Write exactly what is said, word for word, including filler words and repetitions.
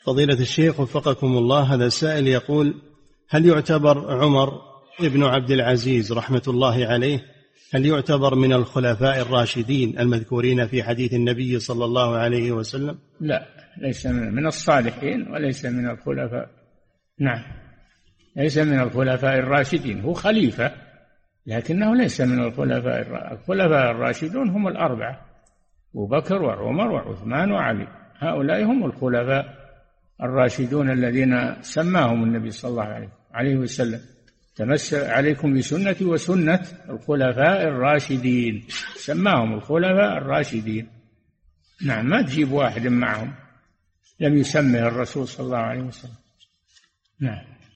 فضيلة الشيخ وفقكم الله، هذا السائل يقول: هل يعتبر عمر ابن عبد العزيز رحمة الله عليه هل يعتبر من الخلفاء الراشدين المذكورين في حديث النبي صلى الله عليه وسلم؟ لا، ليس من, من الصالحين وليس من الخلفاء. نعم، ليس من الخلفاء الراشدين، هو خليفة لكنه ليس من الخلفاء الراشدين. الخلفاء الراشدون هم الأربعة: أبو بكر وعمر وعثمان وعلي، هؤلاء هم الخلفاء الراشدون الذين سماهم النبي صلى الله عليه وسلم: تمسك عليكم بسنتي وسنة الخلفاء الراشدين، سماهم الخلفاء الراشدين. نعم، ما تجيب واحد معهم لم يسمه الرسول صلى الله عليه وسلم. نعم.